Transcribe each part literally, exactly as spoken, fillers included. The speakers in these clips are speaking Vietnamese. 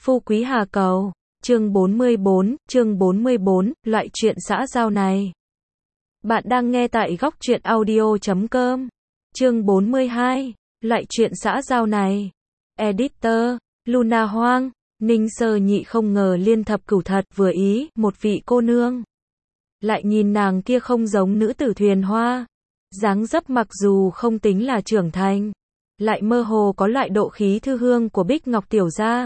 Phú Quý Hà Cầu, chương bốn mươi bốn, chương bốn mươi bốn, loại chuyện xã giao này. Bạn đang nghe tại góc truyện audio chấm com. Chương bốn mươi hai, loại chuyện xã giao này. Editor, Luna Hoang, Ninh Sơ Nhị không ngờ Liên Thập Cửu thật vừa ý, một vị cô nương. Lại nhìn nàng kia không giống nữ tử thuyền hoa. Dáng dấp mặc dù không tính là trưởng thành, lại mơ hồ có loại độ khí thư hương của Bích Ngọc tiểu gia.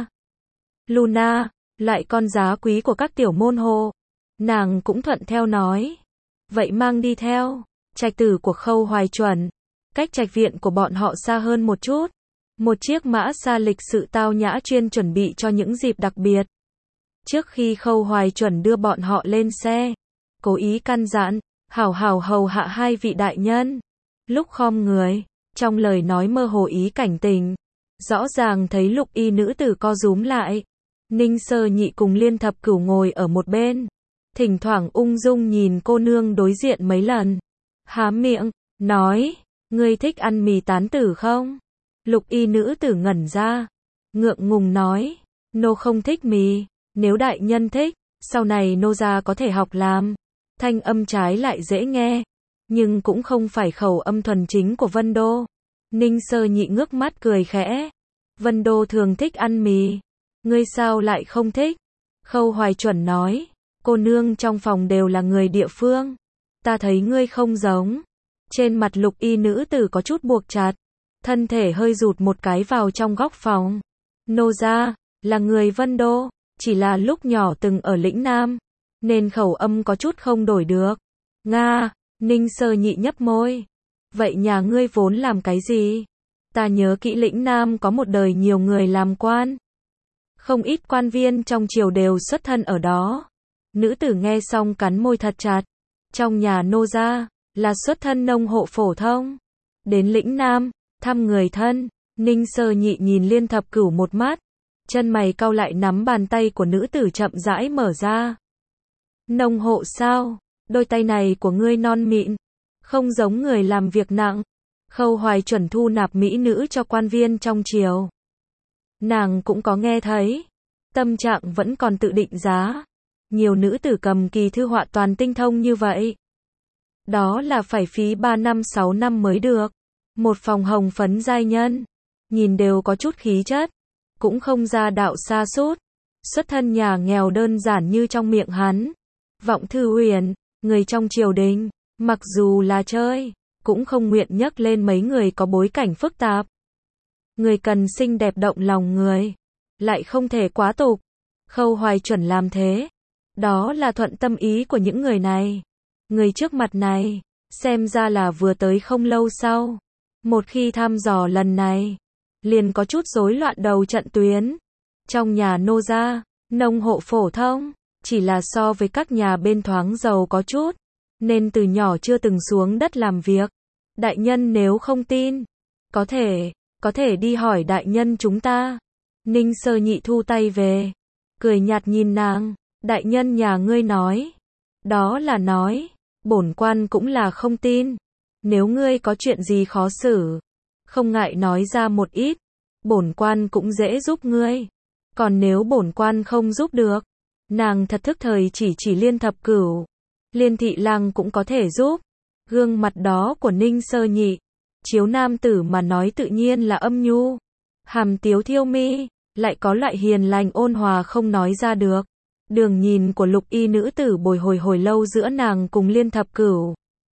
Luna, lại con giá quý của các tiểu môn hộ. Nàng cũng thuận theo nói. Vậy mang đi theo. Trạch tử của Khâu Hoài Chuẩn. Cách trạch viện của bọn họ xa hơn một chút. Một chiếc mã xa lịch sự tao nhã chuyên chuẩn bị cho những dịp đặc biệt. Trước khi Khâu Hoài Chuẩn đưa bọn họ lên xe, cố ý căn dặn, hảo hảo hầu hạ hai vị đại nhân. Lúc khom người, trong lời nói mơ hồ ý cảnh tình, rõ ràng thấy lục y nữ tử co rúm lại. Ninh Sơ Nhị cùng Liên Thập Cửu ngồi ở một bên, thỉnh thoảng ung dung nhìn cô nương đối diện mấy lần. Há miệng, nói, ngươi thích ăn mì tán tử không? Lục y nữ tử ngẩn ra, ngượng ngùng nói, nô không thích mì, nếu đại nhân thích, sau này nô gia có thể học làm. Thanh âm trái lại dễ nghe, nhưng cũng không phải khẩu âm thuần chính của Vân Đô. Ninh Sơ Nhị ngước mắt cười khẽ. Vân Đô thường thích ăn mì, ngươi sao lại không thích? Khâu Hoài Chuẩn nói, cô nương trong phòng đều là người địa phương, ta thấy ngươi không giống. Trên mặt lục y nữ tử có chút buộc chặt, thân thể hơi rụt một cái vào trong góc phòng. Nô gia là người Vân Đô, chỉ là lúc nhỏ từng ở lĩnh Nam, nên khẩu âm có chút không đổi được. Nga, Ninh Sơ Nhị nhấp môi. Vậy nhà ngươi vốn làm cái gì? Ta nhớ kỹ lĩnh Nam có một đời nhiều người làm quan. Không ít quan viên trong triều đều xuất thân ở đó. Nữ tử nghe xong cắn môi thật chặt. Trong nhà nô gia, là xuất thân nông hộ phổ thông. Đến lĩnh Nam, thăm người thân. Ninh Sơ Nhị nhìn Liên Thập Cửu một mắt. Chân mày cau lại nắm bàn tay của nữ tử chậm rãi mở ra. Nông hộ sao? Đôi tay này của ngươi non mịn, không giống người làm việc nặng. Khâu Hoài Chuẩn thu nạp mỹ nữ cho quan viên trong triều. Nàng cũng có nghe thấy. Tâm trạng vẫn còn tự định giá. Nhiều nữ tử cầm kỳ thư họa toàn tinh thông như vậy. Đó là phải phí ba năm sáu năm mới được. Một phòng hồng phấn giai nhân. Nhìn đều có chút khí chất. Cũng không ra đạo xa sút. Xuất thân nhà nghèo đơn giản như trong miệng hắn. Vọng Thư Huyền, người trong triều đình, mặc dù là chơi, cũng không nguyện nhắc lên mấy người có bối cảnh phức tạp. Người cần xinh đẹp động lòng người, lại không thể quá tục. Khâu Hoài Chuẩn làm thế. Đó là thuận tâm ý của những người này. Người trước mặt này, xem ra là vừa tới không lâu sau. Một khi thăm dò lần này, liền có chút rối loạn đầu trận tuyến. Trong nhà nô gia, nông hộ phổ thông, chỉ là so với các nhà bên thoáng giàu có chút, nên từ nhỏ chưa từng xuống đất làm việc. Đại nhân nếu không tin, có thể, có thể đi hỏi đại nhân chúng ta. Ninh Sơ Nhị thu tay về, cười nhạt nhìn nàng, đại nhân nhà ngươi nói. Đó là nói, bổn quan cũng là không tin. Nếu ngươi có chuyện gì khó xử, không ngại nói ra một ít, bổn quan cũng dễ giúp ngươi. Còn nếu bổn quan không giúp được, nàng thật thức thời chỉ chỉ Liên Thập Cửu. Liên thị lang cũng có thể giúp. Gương mặt đó của Ninh Sơ Nhị, chiếu nam tử mà nói tự nhiên là âm nhu. Hàm tiếu thiêu mi, lại có loại hiền lành ôn hòa không nói ra được. Đường nhìn của lục y nữ tử bồi hồi hồi lâu giữa nàng cùng Liên Thập Cửu.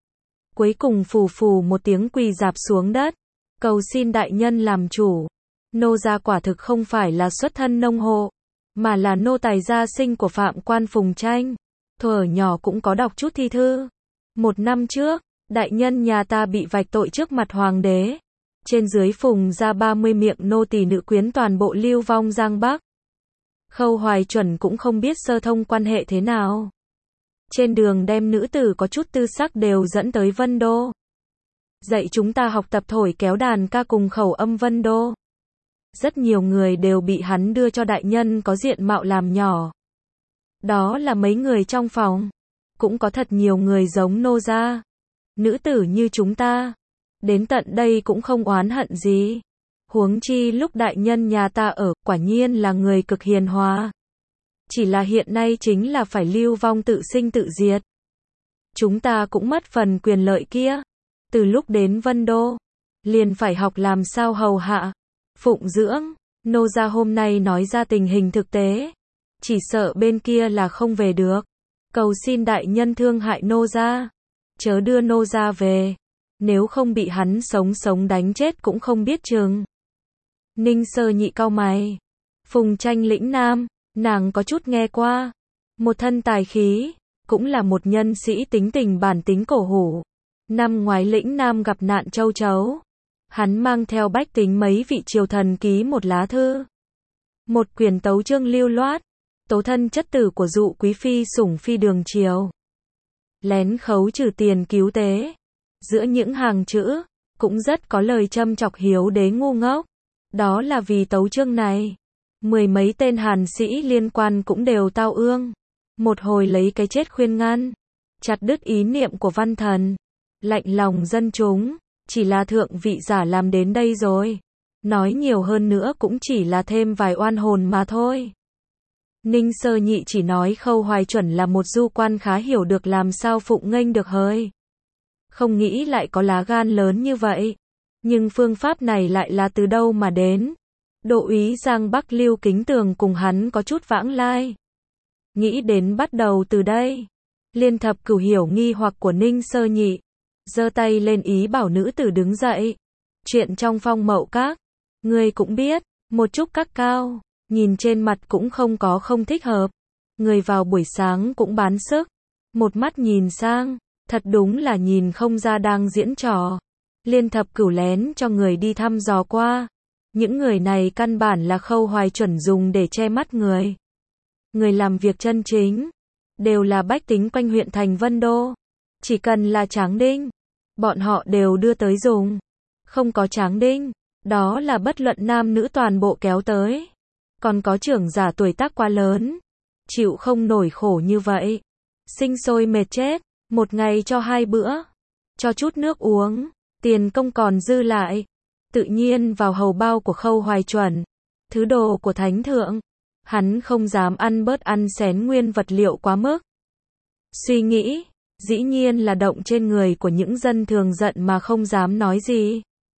Cuối cùng phù phù một tiếng quỳ rạp xuống đất. Cầu xin đại nhân làm chủ. Nô gia quả thực không phải là xuất thân nông hộ, mà là nô tài gia sinh của Phạm Quan Phùng Tranh. Thuở nhỏ cũng có đọc chút thi thư. Một năm trước, đại nhân nhà ta bị vạch tội trước mặt hoàng đế. Trên dưới Phùng ra ba mươi miệng nô tỳ nữ quyến toàn bộ lưu vong Giang Bắc. Khâu Hoài Chuẩn cũng không biết sơ thông quan hệ thế nào. Trên đường đem nữ tử có chút tư sắc đều dẫn tới Vân Đô. Dạy chúng ta học tập thổi kéo đàn ca cùng khẩu âm Vân Đô. Rất nhiều người đều bị hắn đưa cho đại nhân có diện mạo làm nhỏ. Đó là mấy người trong phòng. Cũng có thật nhiều người giống nô gia. Nữ tử như chúng ta. Đến tận đây cũng không oán hận gì. Huống chi lúc đại nhân nhà ta ở, quả nhiên là người cực hiền hòa. Chỉ là hiện nay chính là phải lưu vong tự sinh tự diệt. Chúng ta cũng mất phần quyền lợi kia. Từ lúc đến Vân Đô, liền phải học làm sao hầu hạ, phụng dưỡng. Nô gia hôm nay nói ra tình hình thực tế. Chỉ sợ bên kia là không về được. Cầu xin đại nhân thương hại nô gia. Chớ đưa nô gia về. Nếu không bị hắn sống sống đánh chết cũng không biết chừng. Ninh Sơ Nhị cau mày. Phùng Tranh lĩnh nam, nàng có chút nghe qua. Một thân tài khí, cũng là một nhân sĩ tính tình bản tính cổ hủ. Năm ngoái lĩnh nam gặp nạn châu chấu. Hắn mang theo bách tính mấy vị triều thần ký một lá thư. Một quyển tấu chương lưu loát. Tố thân chất tử của dụ quý phi sủng phi đường triều. Lén khấu trừ tiền cứu tế. Giữa những hàng chữ, cũng rất có lời châm chọc hiếu đế ngu ngốc. Đó là vì tấu chương này. Mười mấy tên hàn sĩ liên quan cũng đều tao ương. Một hồi lấy cái chết khuyên ngăn. Chặt đứt ý niệm của văn thần. Lạnh lòng dân chúng. Chỉ là thượng vị giả làm đến đây rồi. Nói nhiều hơn nữa cũng chỉ là thêm vài oan hồn mà thôi. Ninh Sơ Nhị chỉ nói Khâu Hoài Chuẩn là một du quan khá hiểu được làm sao phụng nghênh được hơi. Không nghĩ lại có lá gan lớn như vậy. Nhưng phương pháp này lại là từ đâu mà đến. Đỗ úy Giang Bắc Lưu Kính Tường cùng hắn có chút vãng lai. Nghĩ đến bắt đầu từ đây. Liên Thập Cửu hiểu nghi hoặc của Ninh Sơ Nhị. Giơ tay lên ý bảo nữ tử đứng dậy. Chuyện trong Phong Mậu Các. Ngươi cũng biết, một chút các cao. Nhìn trên mặt cũng không có không thích hợp. Người vào buổi sáng cũng bán sức. Một mắt nhìn sang. Thật đúng là nhìn không ra đang diễn trò. Liên Thập Cửu lén cho người đi thăm dò qua. Những người này căn bản là Khâu Hoài Chuẩn dùng để che mắt người. Người làm việc chân chính. Đều là bách tính quanh huyện thành Vân Đô. Chỉ cần là tráng đinh. Bọn họ đều đưa tới dùng. Không có tráng đinh. Đó là bất luận nam nữ toàn bộ kéo tới. Còn có trưởng giả tuổi tác quá lớn. Chịu không nổi khổ như vậy. Sinh sôi mệt chết. Một ngày cho hai bữa. Cho chút nước uống. Tiền công còn dư lại. Tự nhiên vào hầu bao của Khâu Hoài Chuẩn. Thứ đồ của thánh thượng. Hắn không dám ăn bớt ăn xén nguyên vật liệu quá mức. Suy nghĩ. Dĩ nhiên là động trên người của những dân thường giận mà không dám nói gì.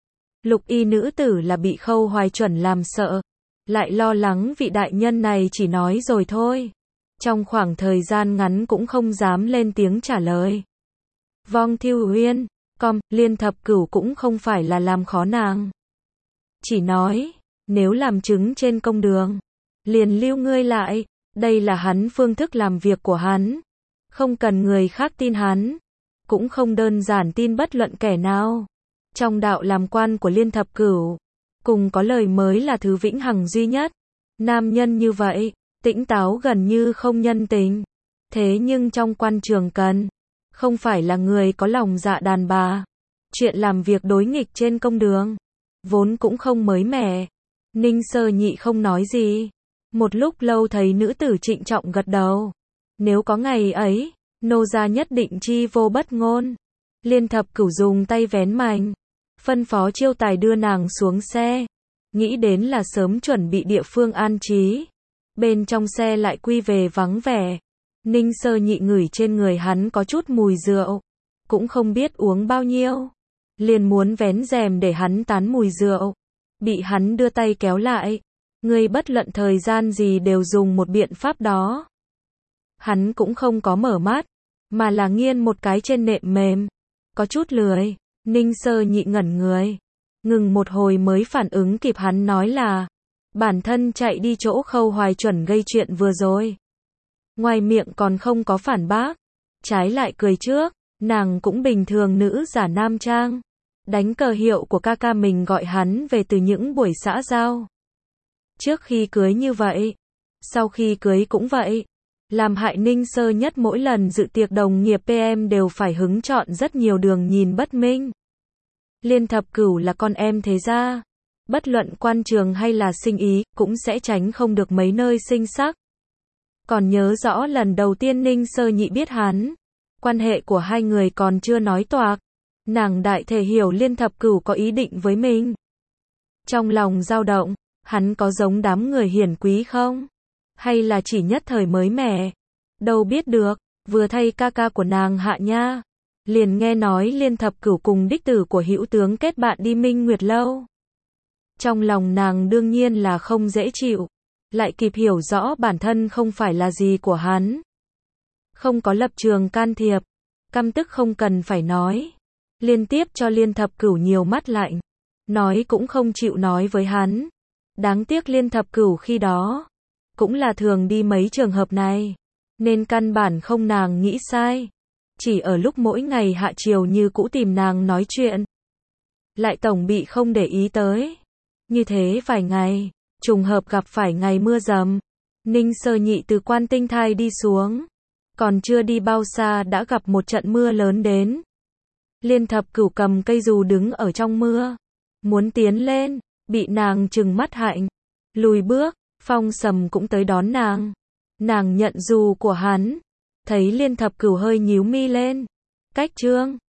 Lục y nữ tử là bị Khâu Hoài Chuẩn làm sợ. Lại lo lắng vị đại nhân này chỉ nói rồi thôi. Trong khoảng thời gian ngắn cũng không dám lên tiếng trả lời. Vong Thiêu Uyên, com, Liên Thập Cửu cũng không phải là làm khó nàng. Chỉ nói, nếu làm chứng trên công đường, liền lưu ngươi lại, đây là hắn phương thức làm việc của hắn. Không cần người khác tin hắn, cũng không đơn giản tin bất luận kẻ nào. Trong đạo làm quan của Liên Thập Cửu, cùng có lời mới là thứ vĩnh hằng duy nhất. Nam nhân như vậy, tĩnh táo gần như không nhân tình. Thế nhưng trong quan trường cần, không phải là người có lòng dạ đàn bà. Chuyện làm việc đối nghịch trên công đường, vốn cũng không mới mẻ. Ninh Sơ Nhị không nói gì. Một lúc lâu thấy nữ tử trịnh trọng gật đầu. Nếu có ngày ấy, nô gia nhất định chi vô bất ngôn. Liên Thập Cửu dùng tay vén mành. Phân phó chiêu tài đưa nàng xuống xe. Nghĩ đến là sớm chuẩn bị địa phương an trí. Bên trong xe lại quy về vắng vẻ. Ninh Sơ Nhị ngửi trên người hắn có chút mùi rượu. Cũng không biết uống bao nhiêu. Liền muốn vén rèm để hắn tán mùi rượu. Bị hắn đưa tay kéo lại. Ngươi bất luận thời gian gì đều dùng một biện pháp đó. Hắn cũng không có mở mắt. Mà là nghiêng một cái trên nệm mềm. Có chút lười. Ninh Sơ Nhị ngẩn người. Ngừng một hồi mới phản ứng kịp hắn nói là. Bản thân chạy đi chỗ Khâu Hoài Chuẩn gây chuyện vừa rồi. Ngoài miệng còn không có phản bác. Trái lại cười trước. Nàng cũng bình thường nữ giả nam trang. Đánh cờ hiệu của ca ca mình gọi hắn về từ những buổi xã giao. Trước khi cưới như vậy. Sau khi cưới cũng vậy. Làm hại Ninh Sơ Nhất mỗi lần dự tiệc đồng nghiệp pê em đều phải hứng chọn rất nhiều đường nhìn bất minh. Liên Thập Cửu là con em thế gia. Bất luận quan trường hay là sinh ý, cũng sẽ tránh không được mấy nơi sinh sắc. Còn nhớ rõ lần đầu tiên Ninh Sơ Nhị biết hắn. Quan hệ của hai người còn chưa nói toạc. Nàng đại thể hiểu Liên Thập Cửu có ý định với mình. Trong lòng dao động, hắn có giống đám người hiển quý không? Hay là chỉ nhất thời mới mẻ? Đâu biết được, vừa thay ca ca của nàng Hạ Nha, liền nghe nói Liên Thập Cửu cùng đích tử của hữu tướng kết bạn đi Minh Nguyệt Lâu. Trong lòng nàng đương nhiên là không dễ chịu, lại kịp hiểu rõ bản thân không phải là gì của hắn. Không có lập trường can thiệp, căm tức không cần phải nói. Liên tiếp cho Liên Thập Cửu nhiều mắt lạnh, nói cũng không chịu nói với hắn. Đáng tiếc Liên Thập Cửu khi đó, cũng là thường đi mấy trường hợp này, nên căn bản không nàng nghĩ sai. Chỉ ở lúc mỗi ngày hạ chiều như cũ tìm nàng nói chuyện, lại tổng bị không để ý tới. Như thế vài ngày, trùng hợp gặp phải ngày mưa dầm, Ninh Sơ Nhị từ Quan Tinh Thai đi xuống, còn chưa đi bao xa đã gặp một trận mưa lớn đến. Liên Thập Cửu cầm cây dù đứng ở trong mưa, muốn tiến lên, bị nàng trừng mắt hạnh, lùi bước. Phong Sầm cũng tới đón nàng, nàng nhận dù của hắn, thấy Liên Thập Cửu hơi nhíu mi lên, cách trương,